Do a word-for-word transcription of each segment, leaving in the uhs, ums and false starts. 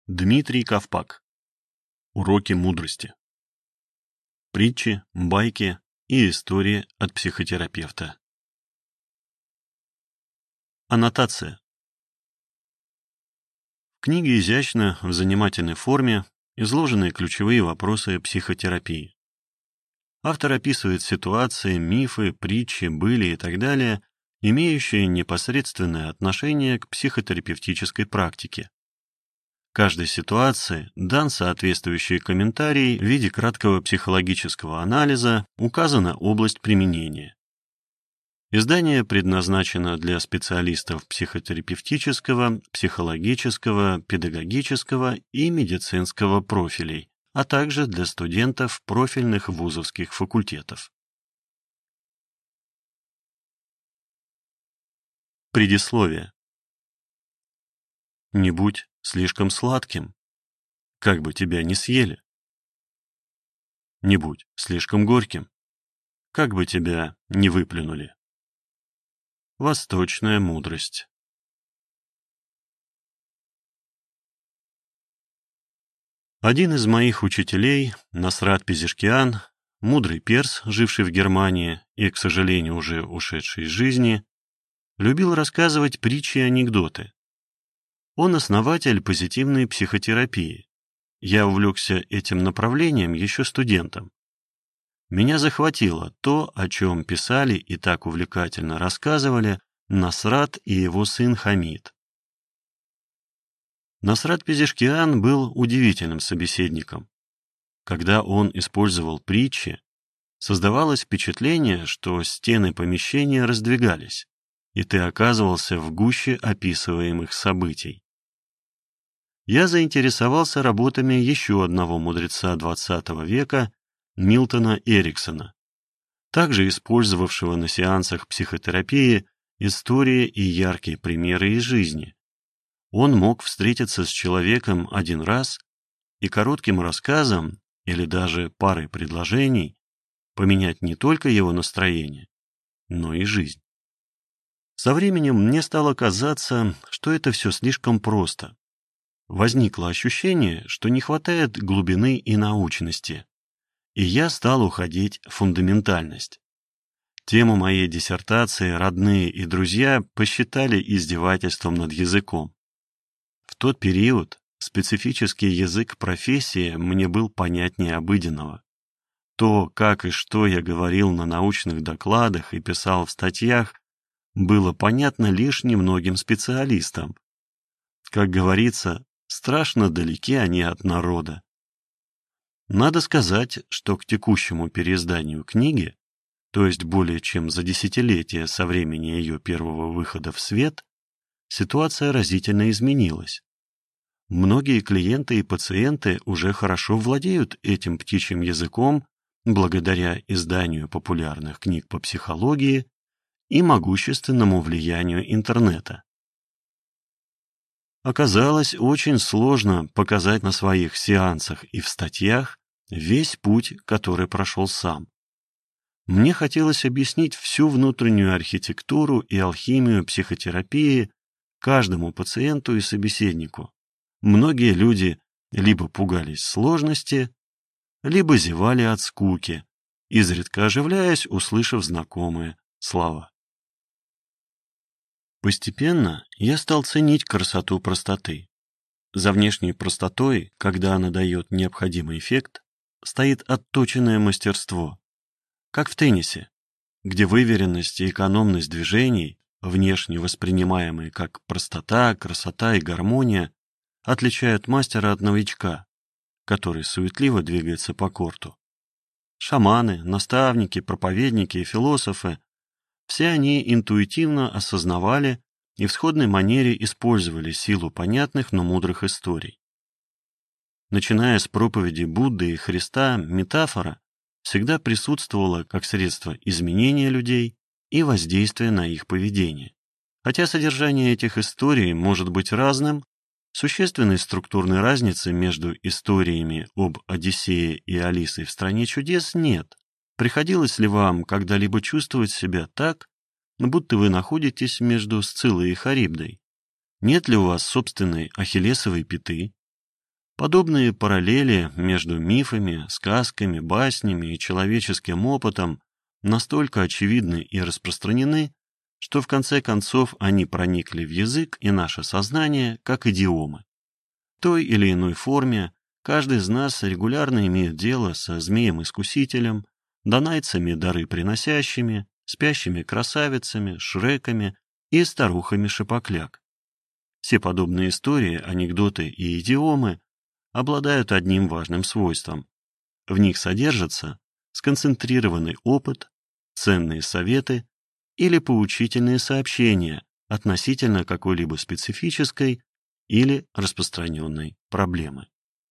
Дмитрий Ковпак. Уроки мудрости. Притчи, байки и истории от психотерапевта. Аннотация. В книге изящно, в занимательной форме, изложены ключевые вопросы психотерапии. Автор описывает ситуации, мифы, притчи, были и так далее, имеющие непосредственное отношение к психотерапевтической практике. Каждой ситуации дан соответствующий комментарий в виде краткого психологического анализа, указана область применения. Издание предназначено для специалистов психотерапевтического, психологического, педагогического и медицинского профилей, а также для студентов профильных вузовских факультетов. Предисловие. Не будь слишком сладким, как бы тебя ни съели. Не будь слишком горьким, как бы тебя ни выплюнули. Восточная мудрость. Один из моих учителей, Насрат Пезешкиан, мудрый перс, живший в Германии и, к сожалению, уже ушедший из жизни, любил рассказывать притчи и анекдоты. Он основатель позитивной психотерапии. Я увлекся этим направлением еще студентом. Меня захватило то, о чем писали и так увлекательно рассказывали Насрат и его сын Хамид. Насрат Пезешкиан был удивительным собеседником. Когда он использовал притчи, создавалось впечатление, что стены помещения раздвигались, и ты оказывался в гуще описываемых событий. Я заинтересовался работами еще одного мудреца двадцатого века, Милтона Эриксона, также использовавшего на сеансах психотерапии истории и яркие примеры из жизни. Он мог встретиться с человеком один раз и коротким рассказом или даже парой предложений поменять не только его настроение, но и жизнь. Со временем мне стало казаться, что это все слишком просто. Возникло ощущение, что не хватает глубины и научности, и я стал уходить в фундаментальность. Тему моей диссертации родные и друзья посчитали издевательством над языком. В тот период специфический язык профессии мне был понятнее обыденного. То, как и что я говорил на научных докладах и писал в статьях, было понятно лишь немногим специалистам. Как говорится, страшно далеки они от народа. Надо сказать, что к текущему переизданию книги, то есть более чем за десятилетие со времени ее первого выхода в свет, ситуация разительно изменилась. Многие клиенты и пациенты уже хорошо владеют этим птичьим языком благодаря изданию популярных книг по психологии и могущественному влиянию интернета. Оказалось очень сложно показать на своих сеансах и в статьях весь путь, который прошел сам. Мне хотелось объяснить всю внутреннюю архитектуру и алхимию психотерапии каждому пациенту и собеседнику. Многие люди либо пугались сложности, либо зевали от скуки, изредка оживляясь, услышав знакомые слова. Постепенно я стал ценить красоту простоты. За внешней простотой, когда она дает необходимый эффект, стоит отточенное мастерство. Как в теннисе, где выверенность и экономность движений, внешне воспринимаемые как простота, красота и гармония, отличают мастера от новичка, который суетливо двигается по корту. Шаманы, наставники, проповедники и философы – все они интуитивно осознавали и в сходной манере использовали силу понятных, но мудрых историй. Начиная с проповеди Будды и Христа, метафора всегда присутствовала как средство изменения людей и воздействия на их поведение. Хотя содержание этих историй может быть разным, существенной структурной разницы между историями об Одиссее и Алисой в «Стране чудес» нет. Приходилось ли вам когда-либо чувствовать себя так, будто вы находитесь между Сциллой и Харибдой? Нет ли у вас собственной ахиллесовой пяты? Подобные параллели между мифами, сказками, баснями и человеческим опытом настолько очевидны и распространены, что в конце концов они проникли в язык и наше сознание как идиомы. В той или иной форме каждый из нас регулярно имеет дело со змеем-искусителем, донайцами дары приносящими, спящими красавицами, шреками и старухами шапокляк. Все подобные истории, анекдоты и идиомы обладают одним важным свойством. В них содержится сконцентрированный опыт, ценные советы или поучительные сообщения относительно какой-либо специфической или распространенной проблемы.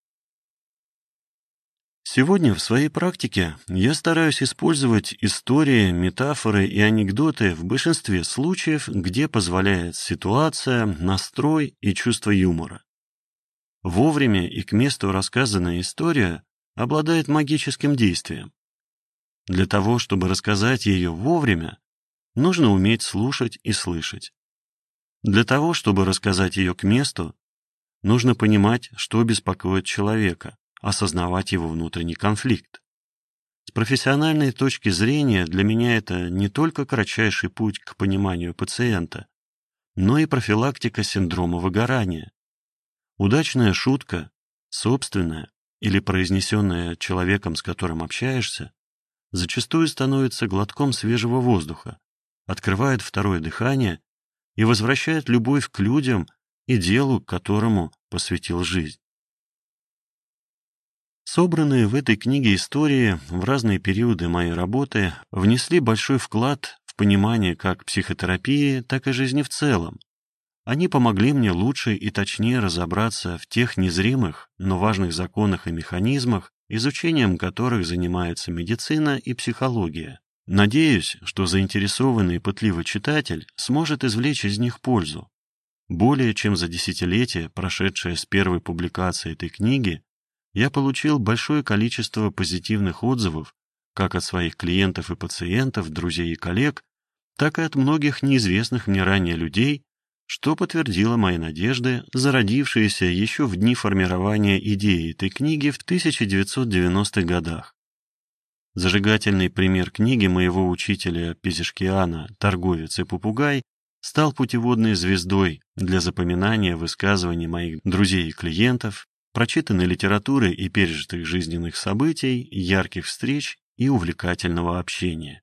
Сегодня в своей практике я стараюсь использовать истории, метафоры и анекдоты в большинстве случаев, где позволяет ситуация, настрой и чувство юмора. Вовремя и к месту рассказанная история обладает магическим действием. Для того, чтобы рассказать ее вовремя, нужно уметь слушать и слышать. Для того, чтобы рассказать ее к месту, нужно понимать, что беспокоит человека, осознавать его внутренний конфликт. С профессиональной точки зрения для меня это не только кратчайший путь к пониманию пациента, но и профилактика синдрома выгорания. Удачная шутка, собственная или произнесенная человеком, с которым общаешься, зачастую становится глотком свежего воздуха, открывает второе дыхание и возвращает любовь к людям и делу, которому посвятил жизнь. Собранные в этой книге истории в разные периоды моей работы внесли большой вклад в понимание как психотерапии, так и жизни в целом. Они помогли мне лучше и точнее разобраться в тех незримых, но важных законах и механизмах, изучением которых занимается медицина и психология. Надеюсь, что заинтересованный и пытливый читатель сможет извлечь из них пользу. Более чем за десятилетие, прошедшее с первой публикации этой книги, я получил большое количество позитивных отзывов как от своих клиентов и пациентов, друзей и коллег, так и от многих неизвестных мне ранее людей, что подтвердило мои надежды, зародившиеся еще в дни формирования идеи этой книги в тысяча девятьсот девяностых годах. Зажигательный пример книги моего учителя Пизишкиана «Торговец и попугай» стал путеводной звездой для запоминания высказываний моих друзей и клиентов, прочитанной литературы и пережитых жизненных событий, ярких встреч и увлекательного общения.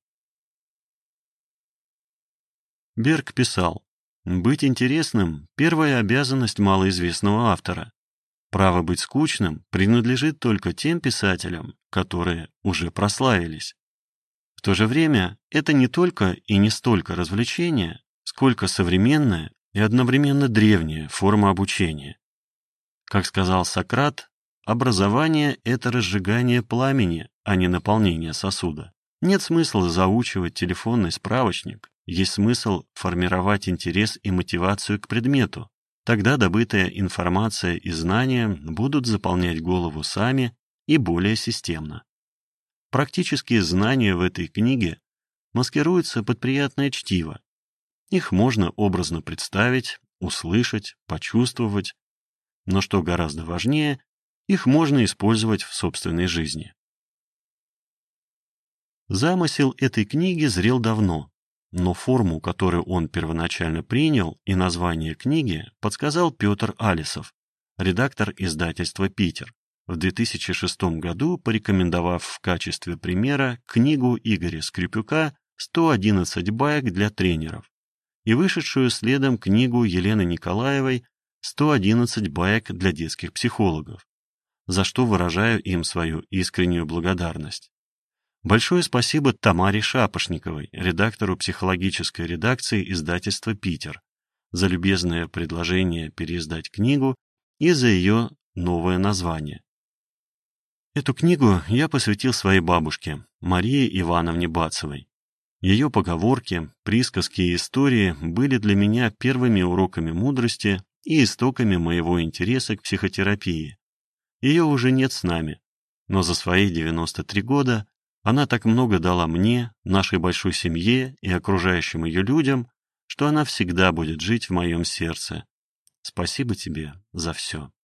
Берг писал: «Быть интересным – первая обязанность малоизвестного автора. Право быть скучным принадлежит только тем писателям, которые уже прославились. В то же время это не только и не столько развлечение, сколько современная и одновременно древняя форма обучения. Как сказал Сократ, образование – это разжигание пламени, а не наполнение сосуда. Нет смысла заучивать телефонный справочник, есть смысл формировать интерес и мотивацию к предмету. Тогда добытая информация и знания будут заполнять голову сами и более системно. Практические знания в этой книге маскируются под приятное чтиво. Их можно образно представить, услышать, почувствовать, но что гораздо важнее, их можно использовать в собственной жизни. Замысел этой книги зрел давно, но форму, которую он первоначально принял, и название книги подсказал Петр Алисов, редактор издательства «Питер», в две тысячи шестом году порекомендовав в качестве примера книгу Игоря Скрипюка «сто одиннадцать баек для тренеров» и вышедшую следом книгу Елены Николаевой «сто одиннадцать баек для детских психологов», за что выражаю им свою искреннюю благодарность. Большое спасибо Тамаре Шапошниковой, редактору психологической редакции издательства «Питер», за любезное предложение переиздать книгу и за ее новое название. Эту книгу я посвятил своей бабушке, Марии Ивановне Бацевой. Ее поговорки, присказки и истории были для меня первыми уроками мудрости и истоками моего интереса к психотерапии. Ее уже нет с нами, но за свои девяносто три года она так много дала мне, нашей большой семье и окружающим ее людям, что она всегда будет жить в моем сердце. Спасибо тебе за все.